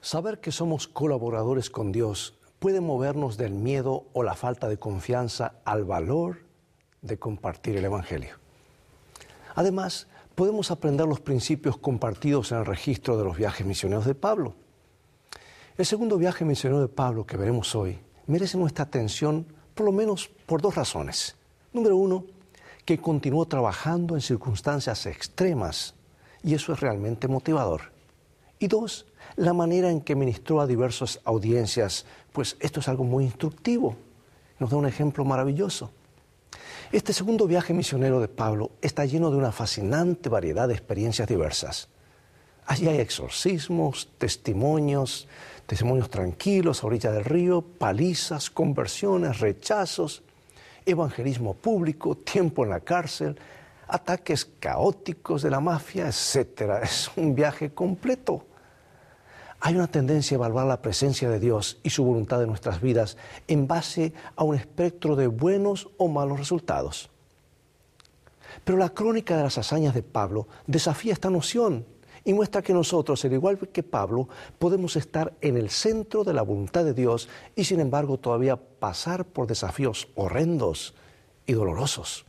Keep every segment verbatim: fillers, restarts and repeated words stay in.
Saber que somos colaboradores con Dios puede movernos del miedo o la falta de confianza al valor de compartir el Evangelio. Además, podemos aprender los principios compartidos en el registro de los viajes misioneros de Pablo. El segundo viaje misionero de Pablo que veremos hoy merece nuestra atención por lo menos por dos razones. Número uno, que continuó trabajando en circunstancias extremas y eso es realmente motivador. Y dos, la manera en que ministró a diversas audiencias, pues esto es algo muy instructivo, nos da un ejemplo maravilloso. Este segundo viaje misionero de Pablo está lleno de una fascinante variedad de experiencias diversas. Allí hay exorcismos, testimonios, testimonios tranquilos a orilla del río, palizas, conversiones, rechazos, evangelismo público, tiempo en la cárcel, ataques caóticos de la mafia, etcétera. Es un viaje completo. Hay una tendencia a evaluar la presencia de Dios y su voluntad en nuestras vidas en base a un espectro de buenos o malos resultados. Pero la crónica de las hazañas de Pablo desafía esta noción y muestra que nosotros, al igual que Pablo, podemos estar en el centro de la voluntad de Dios y sin embargo todavía pasar por desafíos horrendos y dolorosos.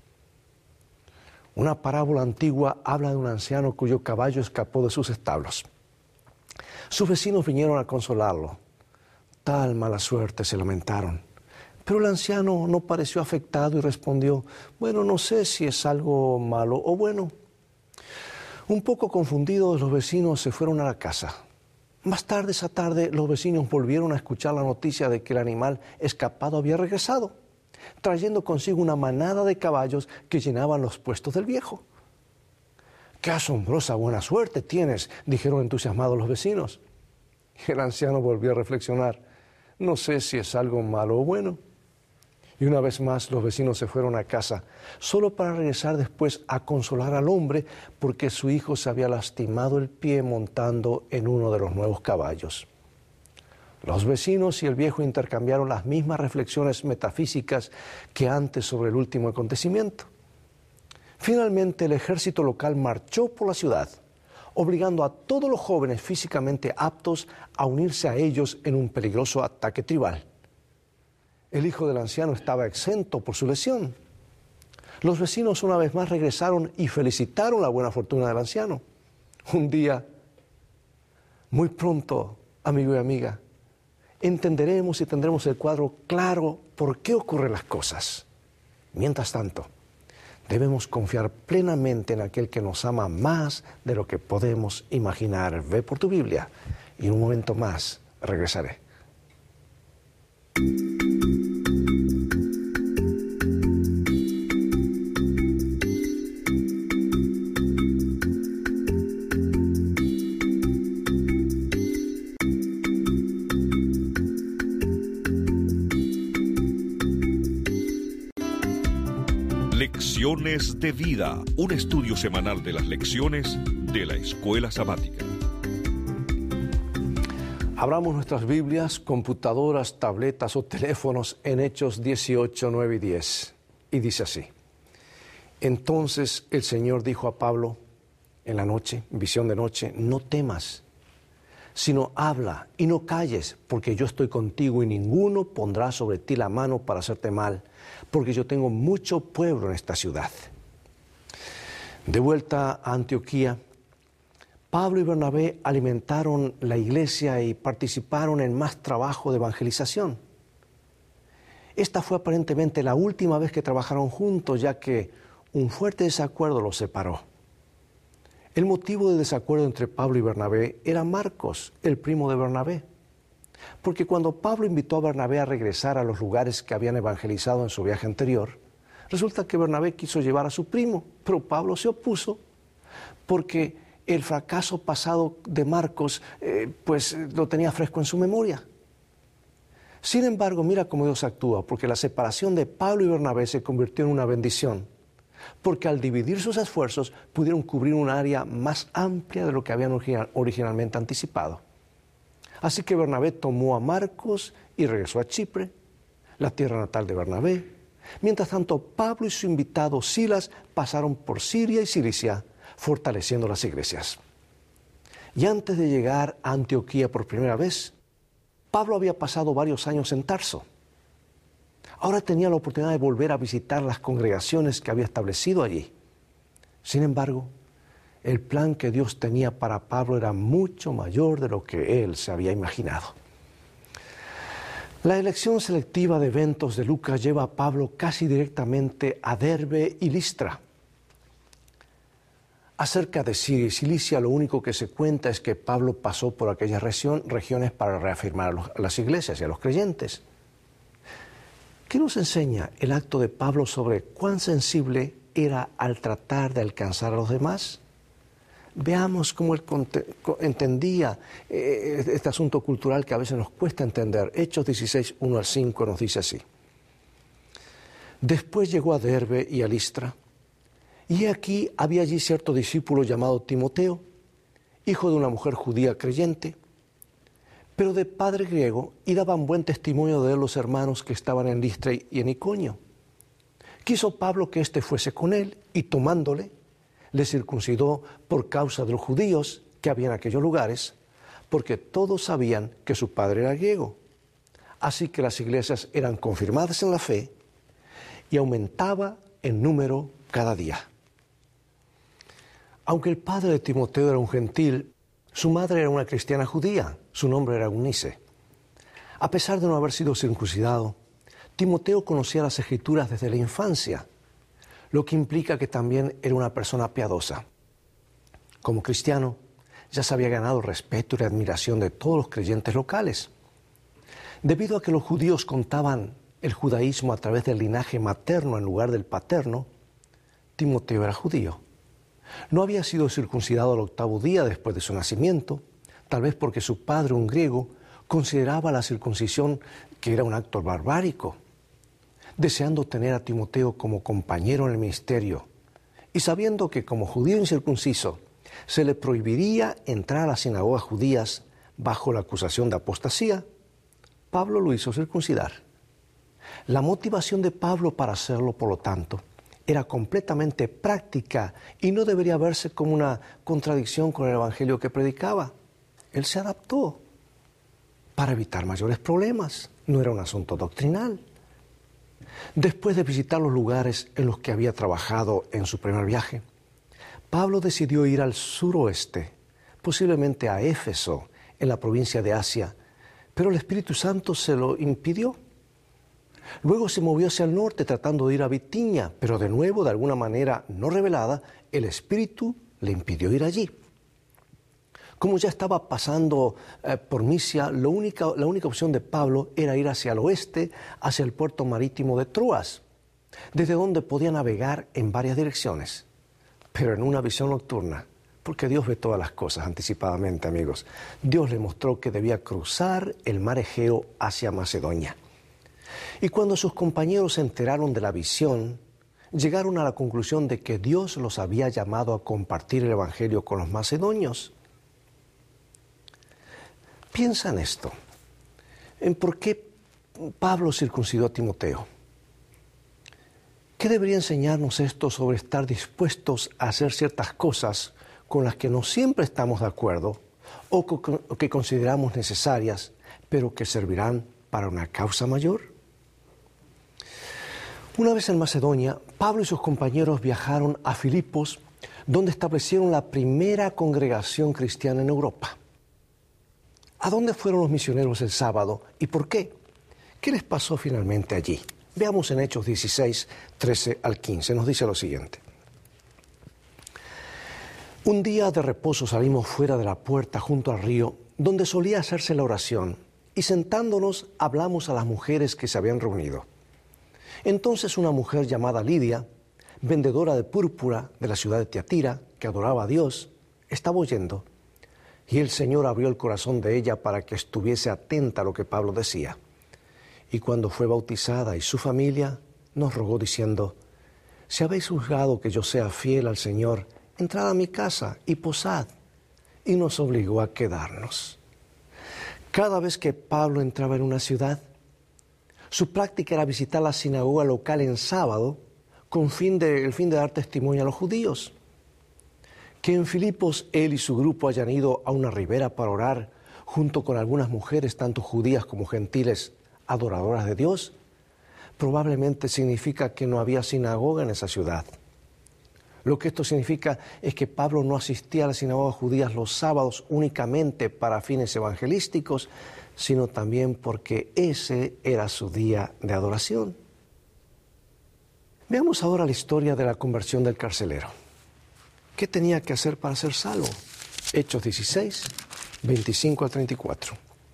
Una parábola antigua habla de un anciano cuyo caballo escapó de sus establos. Sus vecinos vinieron a consolarlo. Tal mala suerte, se lamentaron. Pero el anciano no pareció afectado y respondió, bueno, no sé si es algo malo o bueno. Un poco confundidos, los vecinos se fueron a la casa. Más tarde esa tarde, los vecinos volvieron a escuchar la noticia de que el animal escapado había regresado, trayendo consigo una manada de caballos que llenaban los puestos del viejo. ¡Qué asombrosa buena suerte tienes!, dijeron entusiasmados los vecinos. Y el anciano volvió a reflexionar, no sé si es algo malo o bueno. Y una vez más los vecinos se fueron a casa, solo para regresar después a consolar al hombre porque su hijo se había lastimado el pie montando en uno de los nuevos caballos. Los vecinos y el viejo intercambiaron las mismas reflexiones metafísicas que antes sobre el último acontecimiento. Finalmente, el ejército local marchó por la ciudad, obligando a todos los jóvenes físicamente aptos a unirse a ellos en un peligroso ataque tribal. El hijo del anciano estaba exento por su lesión. Los vecinos una vez más regresaron y felicitaron la buena fortuna del anciano. Un día, muy pronto, amigo y amiga, entenderemos y tendremos el cuadro claro por qué ocurren las cosas. Mientras tanto, debemos confiar plenamente en aquel que nos ama más de lo que podemos imaginar. Ve por tu Biblia y en un momento más regresaré. Lecciones de Vida, un estudio semanal de las lecciones de la Escuela Sabática. Abramos nuestras Biblias, computadoras, tabletas o teléfonos en Hechos dieciocho, nueve y diez. Y dice así. Entonces el Señor dijo a Pablo en la noche, visión de noche, no temas, sino habla y no calles, porque yo estoy contigo y ninguno pondrá sobre ti la mano para hacerte mal, porque yo tengo mucho pueblo en esta ciudad. De vuelta a Antioquía, Pablo y Bernabé alimentaron la iglesia y participaron en más trabajo de evangelización. Esta fue aparentemente la última vez que trabajaron juntos, ya que un fuerte desacuerdo los separó. El motivo de desacuerdo entre Pablo y Bernabé era Marcos, el primo de Bernabé. Porque cuando Pablo invitó a Bernabé a regresar a los lugares que habían evangelizado en su viaje anterior, resulta que Bernabé quiso llevar a su primo, pero Pablo se opuso porque el fracaso pasado de Marcos eh, pues lo tenía fresco en su memoria. Sin embargo, mira cómo Dios actúa, porque la separación de Pablo y Bernabé se convirtió en una bendición, porque al dividir sus esfuerzos pudieron cubrir un área más amplia de lo que habían original, originalmente anticipado. Así que Bernabé tomó a Marcos y regresó a Chipre, la tierra natal de Bernabé. Mientras tanto, Pablo y su invitado Silas pasaron por Siria y Cilicia, fortaleciendo las iglesias. Y antes de llegar a Antioquía por primera vez, Pablo había pasado varios años en Tarso. Ahora tenía la oportunidad de volver a visitar las congregaciones que había establecido allí. Sin embargo, el plan que Dios tenía para Pablo era mucho mayor de lo que él se había imaginado. La elección selectiva de eventos de Lucas lleva a Pablo casi directamente a Derbe y Listra. Acerca de Siria y Cilicia, lo único que se cuenta es que Pablo pasó por aquellas región, regiones para reafirmar a, los, a las iglesias y a los creyentes. ¿Qué nos enseña el acto de Pablo sobre cuán sensible era al tratar de alcanzar a los demás? Veamos cómo él entendía eh, este asunto cultural que a veces nos cuesta entender. Hechos dieciséis, uno al cinco nos dice así. Después llegó a Derbe y a Listra, y aquí había allí cierto discípulo llamado Timoteo, hijo de una mujer judía creyente, pero de padre griego, y daban buen testimonio de él los hermanos que estaban en Listra y en Iconio. Quiso Pablo que éste fuese con él, y tomándole, le circuncidó por causa de los judíos que había en aquellos lugares, porque todos sabían que su padre era griego. Así que las iglesias eran confirmadas en la fe y aumentaba en número cada día. Aunque el padre de Timoteo era un gentil, su madre era una cristiana judía, su nombre era Eunice. A pesar de no haber sido circuncidado, Timoteo conocía las Escrituras desde la infancia, lo que implica que también era una persona piadosa. Como cristiano, ya se había ganado el respeto y la admiración de todos los creyentes locales. Debido a que los judíos contaban el judaísmo a través del linaje materno en lugar del paterno, Timoteo era judío. No había sido circuncidado al octavo día después de su nacimiento, tal vez porque su padre, un griego, consideraba la circuncisión que era un acto barbárico. Deseando tener a Timoteo como compañero en el ministerio y sabiendo que como judío incircunciso se le prohibiría entrar a las sinagogas judías bajo la acusación de apostasía, Pablo lo hizo circuncidar. La motivación de Pablo para hacerlo, por lo tanto, era completamente práctica y no debería verse como una contradicción con el evangelio que predicaba. Él se adaptó para evitar mayores problemas, no era un asunto doctrinal. Después de visitar los lugares en los que había trabajado en su primer viaje, Pablo decidió ir al suroeste, posiblemente a Éfeso, en la provincia de Asia, pero el Espíritu Santo se lo impidió. Luego se movió hacia el norte tratando de ir a Bitinia, pero de nuevo, de alguna manera no revelada, el Espíritu le impidió ir allí. Como ya estaba pasando eh, por Misia, lo única, la única opción de Pablo era ir hacia el oeste, hacia el puerto marítimo de Troas, desde donde podía navegar en varias direcciones, pero en una visión nocturna, porque Dios ve todas las cosas anticipadamente, amigos. Dios le mostró que debía cruzar el mar Egeo hacia Macedonia. Y cuando sus compañeros se enteraron de la visión, llegaron a la conclusión de que Dios los había llamado a compartir el evangelio con los macedonios. Piensa en esto, en por qué Pablo circuncidó a Timoteo. ¿Qué debería enseñarnos esto sobre estar dispuestos a hacer ciertas cosas con las que no siempre estamos de acuerdo o que consideramos necesarias, pero que servirán para una causa mayor? Una vez en Macedonia, Pablo y sus compañeros viajaron a Filipos, donde establecieron la primera congregación cristiana en Europa. ¿A dónde fueron los misioneros el sábado y por qué? ¿Qué les pasó finalmente allí? Veamos en Hechos dieciséis, trece al quince. Nos dice lo siguiente. Un día de reposo salimos fuera de la puerta junto al río, donde solía hacerse la oración, y sentándonos hablamos a las mujeres que se habían reunido. Entonces una mujer llamada Lidia, vendedora de púrpura de la ciudad de Tiatira, que adoraba a Dios, estaba oyendo. Y el Señor abrió el corazón de ella para que estuviese atenta a lo que Pablo decía. Y cuando fue bautizada y su familia, nos rogó diciendo, si habéis juzgado que yo sea fiel al Señor, entrad a mi casa y posad. Y nos obligó a quedarnos. Cada vez que Pablo entraba en una ciudad, su práctica era visitar la sinagoga local en sábado con fin de, el fin de dar testimonio a los judíos. Que en Filipos él y su grupo hayan ido a una ribera para orar junto con algunas mujeres, tanto judías como gentiles, adoradoras de Dios, probablemente significa que no había sinagoga en esa ciudad. Lo que esto significa es que Pablo no asistía a las sinagogas judías los sábados únicamente para fines evangelísticos, sino también porque ese era su día de adoración. Veamos ahora la historia de la conversión del carcelero. ¿Qué tenía que hacer para ser salvo? Hechos dieciséis, veinticinco al treinta y cuatro.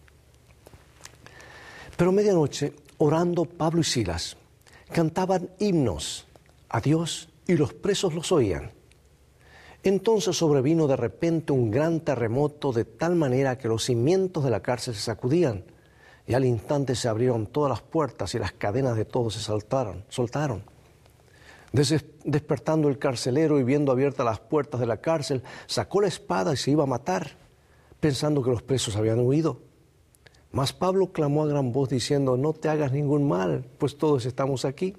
Pero a medianoche, orando Pablo y Silas, cantaban himnos a Dios y los presos los oían. Entonces sobrevino de repente un gran terremoto de tal manera que los cimientos de la cárcel se sacudían y al instante se abrieron todas las puertas y las cadenas de todos se saltaron, soltaron. Des- despertando el carcelero y viendo abiertas las puertas de la cárcel, sacó la espada y se iba a matar, pensando que los presos habían huido. Mas Pablo clamó a gran voz diciendo: no te hagas ningún mal, pues todos estamos aquí.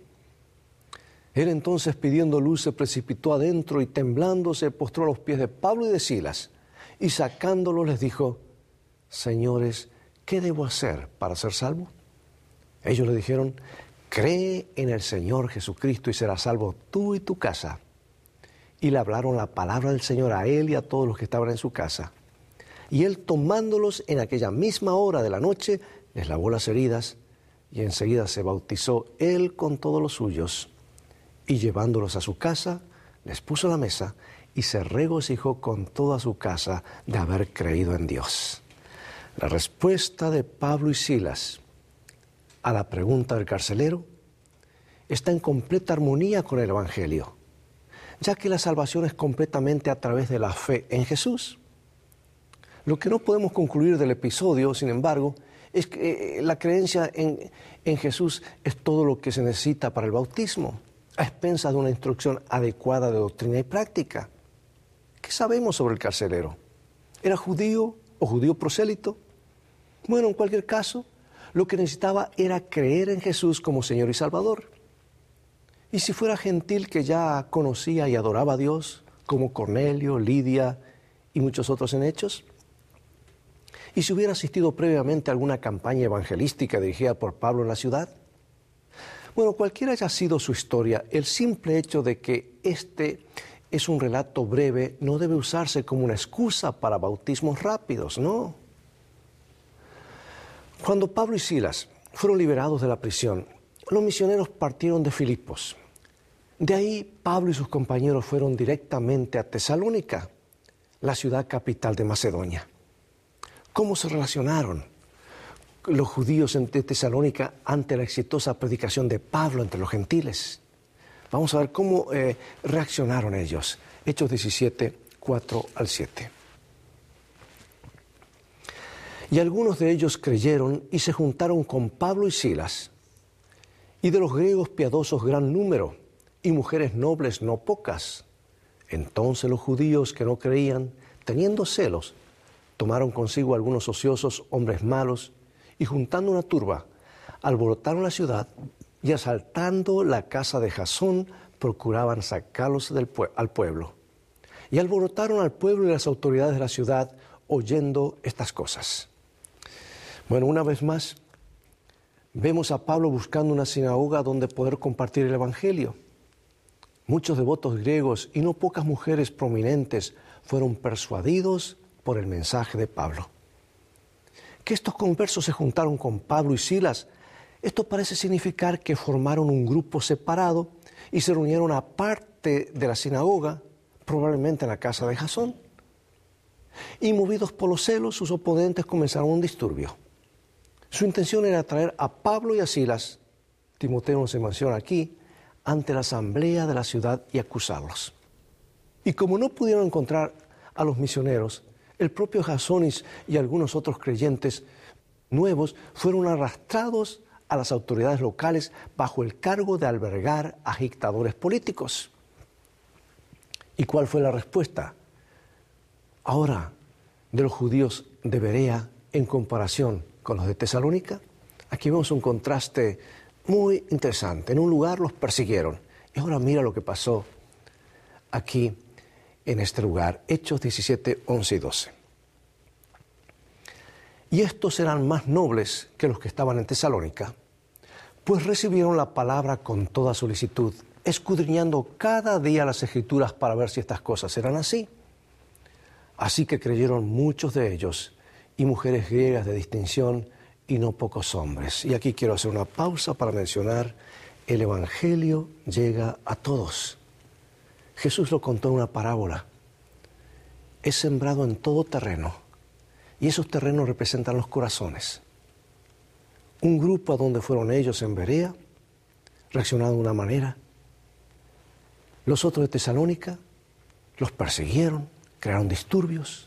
Él entonces, pidiendo luz, se precipitó adentro y temblando se postró a los pies de Pablo y de Silas, y sacándolos les dijo: Señores, ¿qué debo hacer para ser salvo? Ellos le dijeron: cree en el Señor Jesucristo y serás salvo tú y tu casa. Y le hablaron la palabra del Señor a él y a todos los que estaban en su casa. Y él, tomándolos en aquella misma hora de la noche, les lavó las heridas, y enseguida se bautizó él con todos los suyos. Y llevándolos a su casa, les puso la mesa y se regocijó con toda su casa de haber creído en Dios. La respuesta de Pablo y Silas a la pregunta del carcelero está en completa armonía con el Evangelio, ya que la salvación es completamente a través de la fe en Jesús. Lo que no podemos concluir del episodio, sin embargo, es que la creencia en, en Jesús es todo lo que se necesita para el bautismo, a expensas de una instrucción adecuada de doctrina y práctica. ¿Qué sabemos sobre el carcelero? ¿Era judío o judío prosélito? Bueno, en cualquier caso, lo que necesitaba era creer en Jesús como Señor y Salvador. Y si fuera gentil que ya conocía y adoraba a Dios, como Cornelio, Lidia y muchos otros en Hechos, y si hubiera asistido previamente a alguna campaña evangelística dirigida por Pablo en la ciudad. Bueno, cualquiera haya sido su historia, el simple hecho de que este es un relato breve no debe usarse como una excusa para bautismos rápidos, no. Cuando Pablo y Silas fueron liberados de la prisión, los misioneros partieron de Filipos. De ahí Pablo y sus compañeros fueron directamente a Tesalónica, la ciudad capital de Macedonia. ¿Cómo se relacionaron los judíos en Tesalónica ante la exitosa predicación de Pablo entre los gentiles? Vamos a ver cómo eh, reaccionaron ellos. Hechos diecisiete, cuatro al siete. Y algunos de ellos creyeron y se juntaron con Pablo y Silas, y de los griegos piadosos gran número, y mujeres nobles no pocas. Entonces los judíos que no creían, teniendo celos, tomaron consigo algunos ociosos hombres malos, y juntando una turba, alborotaron la ciudad, y asaltando la casa de Jasón, procuraban sacarlos del pue- al pueblo. Y alborotaron al pueblo y las autoridades de la ciudad, oyendo estas cosas. Bueno, una vez más, vemos a Pablo buscando una sinagoga donde poder compartir el Evangelio. Muchos devotos griegos y no pocas mujeres prominentes fueron persuadidos por el mensaje de Pablo. Que estos conversos se juntaron con Pablo y Silas, esto parece significar que formaron un grupo separado y se reunieron aparte de la sinagoga, probablemente en la casa de Jasón. Y movidos por los celos, sus oponentes comenzaron un disturbio. Su intención era traer a Pablo y a Silas, Timoteo no se menciona aquí, ante la asamblea de la ciudad y acusarlos. Y como no pudieron encontrar a los misioneros, el propio Jasón y algunos otros creyentes nuevos fueron arrastrados a las autoridades locales bajo el cargo de albergar a dictadores políticos. ¿Y cuál fue la respuesta? Ahora, de los judíos de Berea en comparación con los de Tesalónica, aquí vemos un contraste muy interesante. En un lugar los persiguieron y ahora mira lo que pasó aquí en este lugar. Hechos diecisiete, once y doce. Y estos eran más nobles que los que estaban en Tesalónica, pues recibieron la palabra con toda solicitud, escudriñando cada día las Escrituras para ver si estas cosas eran así. Así que creyeron muchos de ellos, y mujeres griegas de distinción, y no pocos hombres. Y aquí quiero hacer una pausa para mencionar, el Evangelio llega a todos. Jesús lo contó en una parábola. Es sembrado en todo terreno, y esos terrenos representan los corazones. Un grupo a donde fueron ellos en Berea, reaccionaron de una manera. Los otros de Tesalónica los persiguieron, crearon disturbios.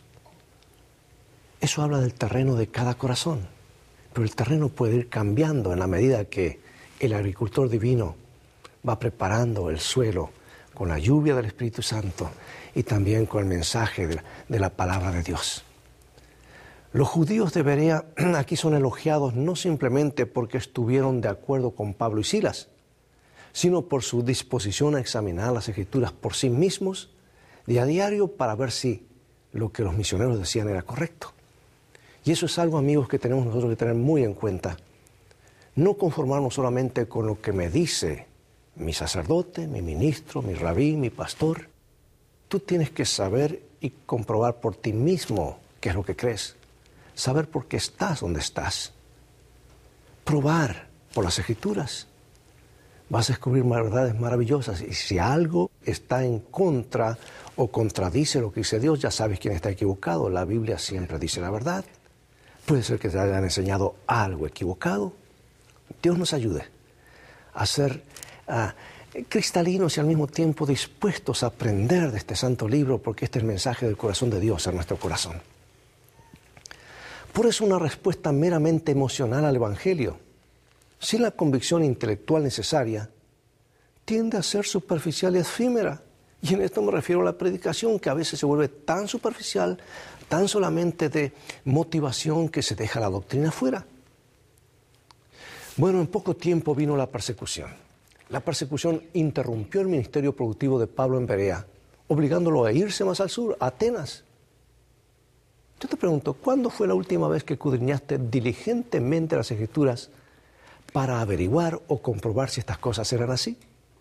Eso habla del terreno de cada corazón. Pero el terreno puede ir cambiando en la medida que el agricultor divino va preparando el suelo con la lluvia del Espíritu Santo y también con el mensaje de la, de la palabra de Dios. Los judíos de Berea aquí son elogiados no simplemente porque estuvieron de acuerdo con Pablo y Silas, sino por su disposición a examinar las Escrituras por sí mismos de a diario para ver si lo que los misioneros decían era correcto. Y eso es algo, amigos, que tenemos nosotros que tener muy en cuenta. No conformarnos solamente con lo que me dice mi sacerdote, mi ministro, mi rabí, mi pastor. Tú tienes que saber y comprobar por ti mismo qué es lo que crees. Saber por qué estás donde estás. Probar por las Escrituras. Vas a descubrir verdades maravillosas. Y si algo está en contra o contradice lo que dice Dios, ya sabes quién está equivocado. La Biblia siempre dice la verdad. Puede ser que te hayan enseñado algo equivocado. Dios nos ayude a ser uh, cristalinos y al mismo tiempo dispuestos a aprender de este santo libro, porque este es el mensaje del corazón de Dios en nuestro corazón. Por eso una respuesta meramente emocional al Evangelio, sin la convicción intelectual necesaria, tiende a ser superficial y efímera. Y en esto me refiero a la predicación, que a veces se vuelve tan superficial, tan solamente de motivación, que se deja la doctrina fuera. Bueno, en poco tiempo vino la persecución. La persecución interrumpió el ministerio productivo de Pablo en Berea, obligándolo a irse más al sur, a Atenas. Yo te pregunto, ¿cuándo fue la última vez que escudriñaste diligentemente las Escrituras para averiguar o comprobar si estas cosas eran así?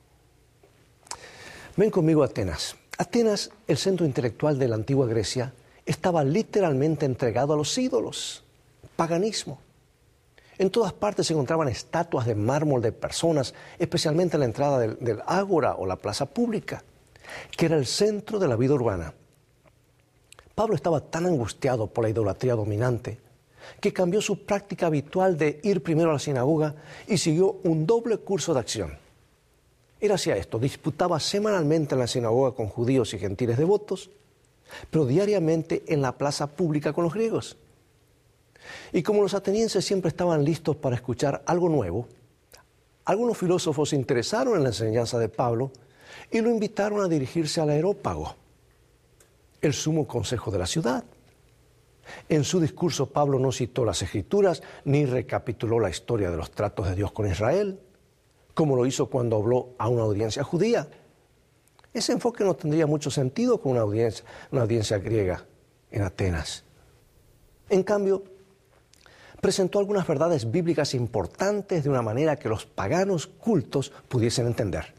Ven conmigo a Atenas. Atenas, el centro intelectual de la antigua Grecia, estaba literalmente entregado a los ídolos, paganismo. En todas partes se encontraban estatuas de mármol de personas, especialmente en la entrada del, del ágora o la plaza pública, que era el centro de la vida urbana. Pablo estaba tan angustiado por la idolatría dominante que cambió su práctica habitual de ir primero a la sinagoga y siguió un doble curso de acción. Él hacía esto, disputaba semanalmente en la sinagoga con judíos y gentiles devotos, pero diariamente en la plaza pública con los griegos. Y como los atenienses siempre estaban listos para escuchar algo nuevo, algunos filósofos se interesaron en la enseñanza de Pablo y lo invitaron a dirigirse al Areópago, el sumo consejo de la ciudad. En su discurso Pablo no citó las Escrituras ni recapituló la historia de los tratos de Dios con Israel, como lo hizo cuando habló a una audiencia judía. Ese enfoque no tendría mucho sentido con una audiencia, una audiencia griega en Atenas. En cambio, presentó algunas verdades bíblicas importantes de una manera que los paganos cultos pudiesen entender.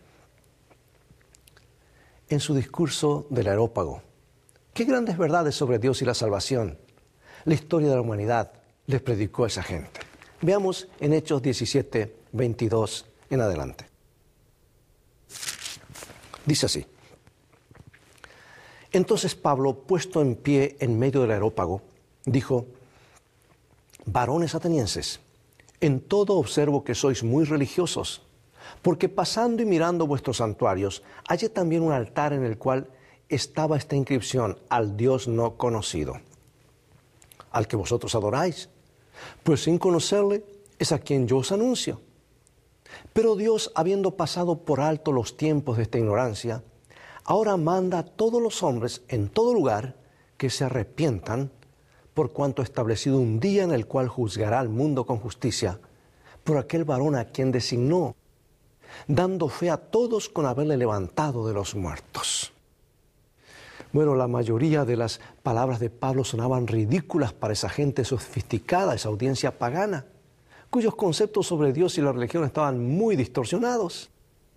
En su discurso del Areópago, qué grandes verdades sobre Dios y la salvación, la historia de la humanidad, les predicó a esa gente. Veamos en Hechos diecisiete, veintidós en adelante. Dice así: Entonces Pablo, puesto en pie en medio del Areópago, dijo: Varones atenienses, en todo observo que sois muy religiosos, porque pasando y mirando vuestros santuarios, hallé también un altar en el cual estaba esta inscripción: al Dios no conocido, al que vosotros adoráis, pues sin conocerle es a quien yo os anuncio. Pero Dios, habiendo pasado por alto los tiempos de esta ignorancia, ahora manda a todos los hombres en todo lugar que se arrepientan, por cuanto ha establecido un día en el cual juzgará al mundo con justicia, por aquel varón a quien designó, dando fe a todos con haberle levantado de los muertos. Bueno, la mayoría de las palabras de Pablo sonaban ridículas para esa gente sofisticada, esa audiencia pagana, cuyos conceptos sobre Dios y la religión estaban muy distorsionados.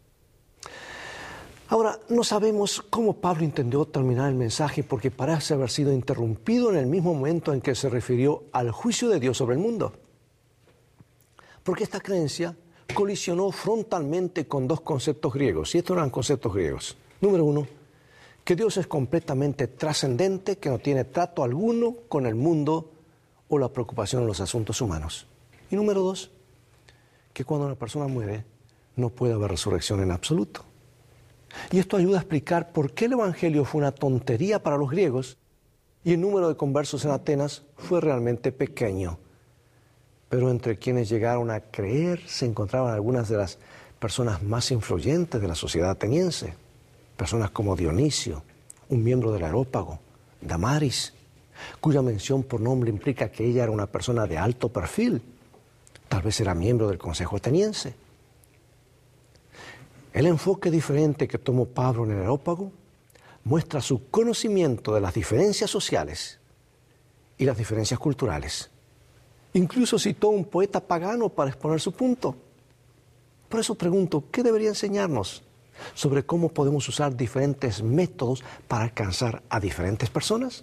Ahora, no sabemos cómo Pablo entendió terminar el mensaje porque parece haber sido interrumpido en el mismo momento en que se refirió al juicio de Dios sobre el mundo. Porque esta creencia colisionó frontalmente con dos conceptos griegos, y estos eran conceptos griegos. Número uno, que Dios es completamente trascendente, que no tiene trato alguno con el mundo o la preocupación en los asuntos humanos. Y número dos, que cuando una persona muere no puede haber resurrección en absoluto. Y esto ayuda a explicar por qué el Evangelio fue una tontería para los griegos y el número de conversos en Atenas fue realmente pequeño. Pero entre quienes llegaron a creer se encontraban algunas de las personas más influyentes de la sociedad ateniense. Personas como Dionisio, un miembro del Areópago, Damaris, cuya mención por nombre implica que ella era una persona de alto perfil. Tal vez era miembro del Consejo Ateniense. El enfoque diferente que tomó Pablo en el Areópago muestra su conocimiento de las diferencias sociales y las diferencias culturales. Incluso citó a un poeta pagano para exponer su punto. Por eso pregunto, ¿qué debería enseñarnos sobre cómo podemos usar diferentes métodos para alcanzar a diferentes personas?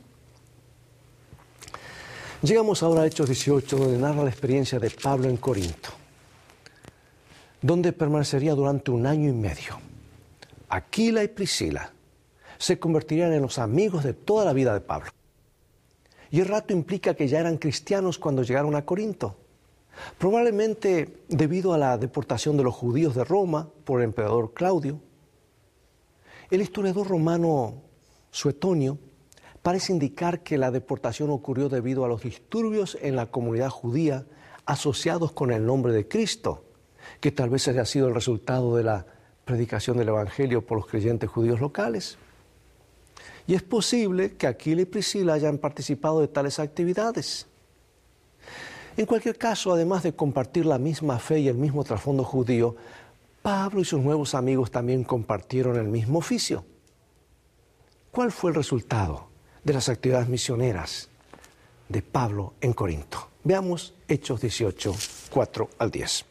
Llegamos ahora a Hechos dieciocho, donde narra la experiencia de Pablo en Corinto, donde permanecería durante un año y medio. Aquila y Priscila se convertirían en los amigos de toda la vida de Pablo. Y el rato implica que ya eran cristianos cuando llegaron a Corinto, probablemente debido a la deportación de los judíos de Roma por el emperador Claudio. El historiador romano Suetonio parece indicar que la deportación ocurrió debido a los disturbios en la comunidad judía asociados con el nombre de Cristo, que tal vez haya sido el resultado de la predicación del Evangelio por los creyentes judíos locales. Y es posible que Aquila y Priscila hayan participado de tales actividades. En cualquier caso, además de compartir la misma fe y el mismo trasfondo judío, Pablo y sus nuevos amigos también compartieron el mismo oficio. ¿Cuál fue el resultado de las actividades misioneras de Pablo en Corinto? Veamos Hechos dieciocho, cuatro al diez.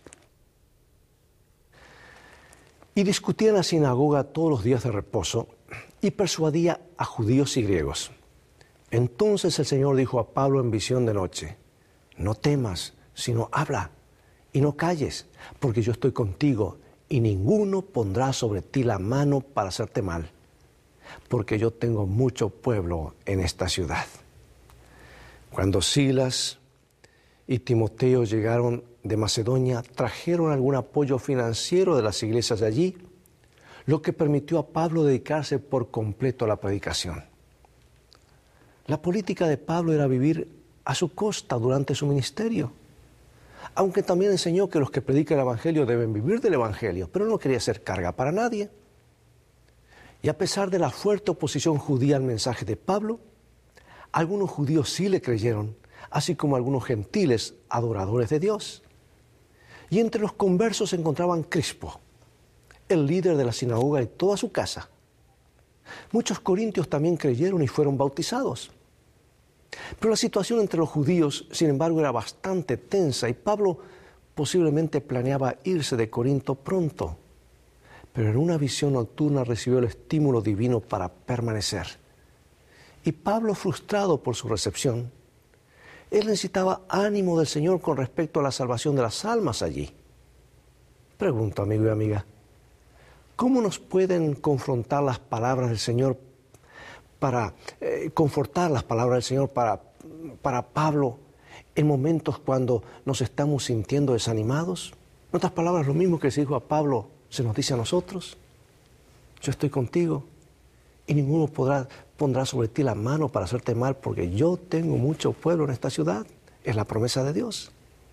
Y discutía en la sinagoga todos los días de reposo y persuadía a judíos y griegos. Entonces el Señor dijo a Pablo en visión de noche: no temas, sino habla y no calles, porque yo estoy contigo y ninguno pondrá sobre ti la mano para hacerte mal, porque yo tengo mucho pueblo en esta ciudad. Cuando Silas y Timoteo llegaron de Macedonia, trajeron algún apoyo financiero de las iglesias de allí, lo que permitió a Pablo dedicarse por completo a la predicación. La política de Pablo era vivir a su costa durante su ministerio, aunque también enseñó que los que predican el Evangelio deben vivir del Evangelio, pero no quería ser carga para nadie. Y a pesar de la fuerte oposición judía al mensaje de Pablo, algunos judíos sí le creyeron, así como algunos gentiles adoradores de Dios. Y entre los conversos se encontraban Crispo, el líder de la sinagoga y toda su casa. Muchos corintios también creyeron y fueron bautizados. Pero la situación entre los judíos, sin embargo, era bastante tensa y Pablo posiblemente planeaba irse de Corinto pronto. Pero en una visión nocturna recibió el estímulo divino para permanecer. Y Pablo, frustrado por su recepción, él necesitaba ánimo del Señor con respecto a la salvación de las almas allí. Pregunto, amigo y amiga, ¿cómo nos pueden confrontar las palabras del Señor para eh, confortar las palabras del Señor para, para Pablo en momentos cuando nos estamos sintiendo desanimados? En otras palabras, lo mismo que se dijo a Pablo se nos dice a nosotros: yo estoy contigo y ninguno podrá, pondrá sobre ti la mano para hacerte mal, porque yo tengo mucho pueblo en esta ciudad. Es la promesa de Dios.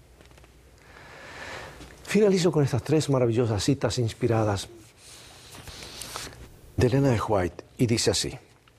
Finalizo con estas tres maravillosas citas inspiradas de Elena de White, y dice así: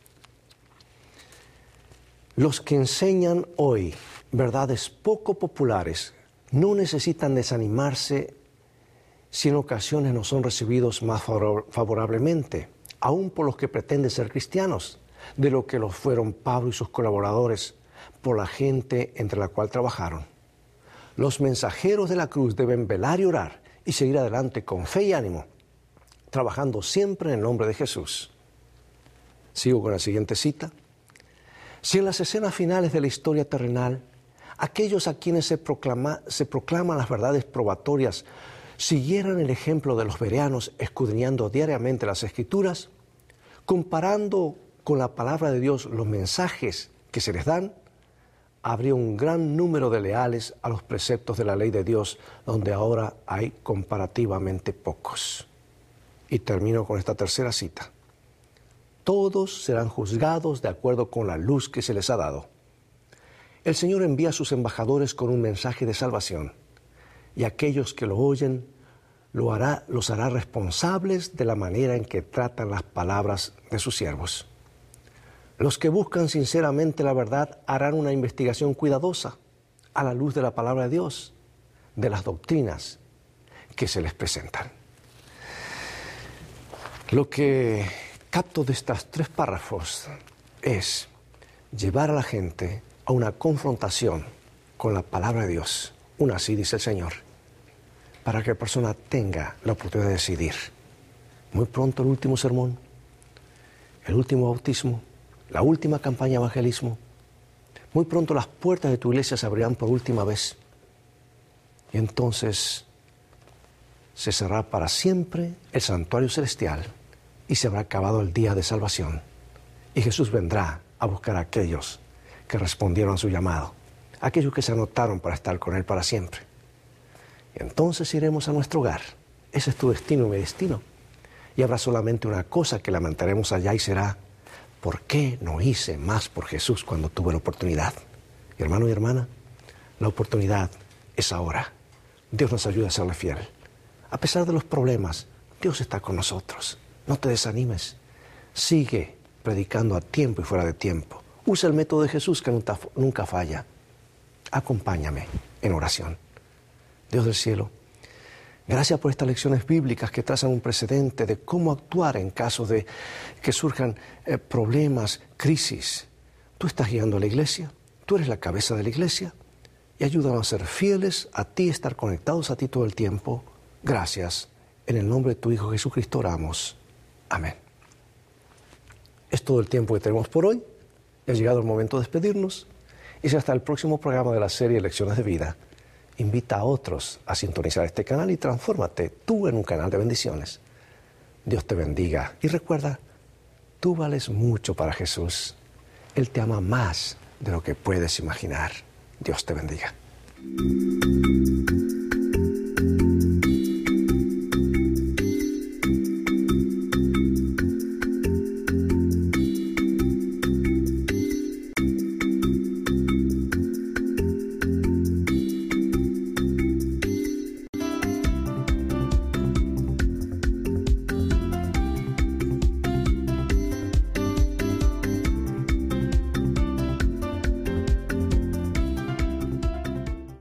los que enseñan hoy verdades poco populares no necesitan desanimarse si en ocasiones no son recibidos más favorablemente, aun por los que pretenden ser cristianos, de lo que lo fueron Pablo y sus colaboradores por la gente entre la cual trabajaron. Los mensajeros de la cruz deben velar y orar y seguir adelante con fe y ánimo, trabajando siempre en el nombre de Jesús. Sigo con la siguiente cita. Si en las escenas finales de la historia terrenal, aquellos a quienes se, proclama, se proclaman las verdades probatorias siguieran el ejemplo de los bereanos escudriñando diariamente las Escrituras, comparando con la palabra de Dios los mensajes que se les dan, habría un gran número de leales a los preceptos de la ley de Dios, donde ahora hay comparativamente pocos. Y termino con esta tercera cita. Todos serán juzgados de acuerdo con la luz que se les ha dado. El Señor envía a sus embajadores con un mensaje de salvación, y aquellos que lo oyen lo hará, los hará responsables de la manera en que tratan las palabras de sus siervos. Los que buscan sinceramente la verdad harán una investigación cuidadosa a la luz de la palabra de Dios, de las doctrinas que se les presentan. Lo que capto de estos tres párrafos es llevar a la gente a una confrontación con la palabra de Dios. Una así dice el Señor, para que la persona tenga la oportunidad de decidir. Muy pronto el último sermón, el último bautismo, la última campaña de evangelismo. Muy pronto las puertas de tu iglesia se abrirán por última vez. Y entonces se cerrará para siempre el santuario celestial y se habrá acabado el día de salvación. Y Jesús vendrá a buscar a aquellos que respondieron a su llamado, aquellos que se anotaron para estar con Él para siempre. Y entonces iremos a nuestro hogar. Ese es tu destino y mi destino. Y habrá solamente una cosa que lamentaremos allá y será: ¿por qué no hice más por Jesús cuando tuve la oportunidad? Y hermano y hermana, la oportunidad es ahora. Dios nos ayuda a serle fiel. A pesar de los problemas, Dios está con nosotros. No te desanimes. Sigue predicando a tiempo y fuera de tiempo. Usa el método de Jesús que nunca, nunca falla. Acompáñame en oración. Dios del cielo, gracias por estas lecciones bíblicas que trazan un precedente de cómo actuar en caso de que surjan eh, problemas, crisis. Tú estás guiando a la iglesia, tú eres la cabeza de la iglesia, y ayúdanos a ser fieles a ti, estar conectados a ti todo el tiempo. Gracias. En el nombre de tu Hijo Jesucristo oramos. Amén. Es todo el tiempo que tenemos por hoy. Ha llegado el momento de despedirnos. Y si hasta el próximo programa de la serie Lecciones de Vida, invita a otros a sintonizar este canal y transfórmate tú en un canal de bendiciones. Dios te bendiga. Y recuerda, tú vales mucho para Jesús. Él te ama más de lo que puedes imaginar. Dios te bendiga.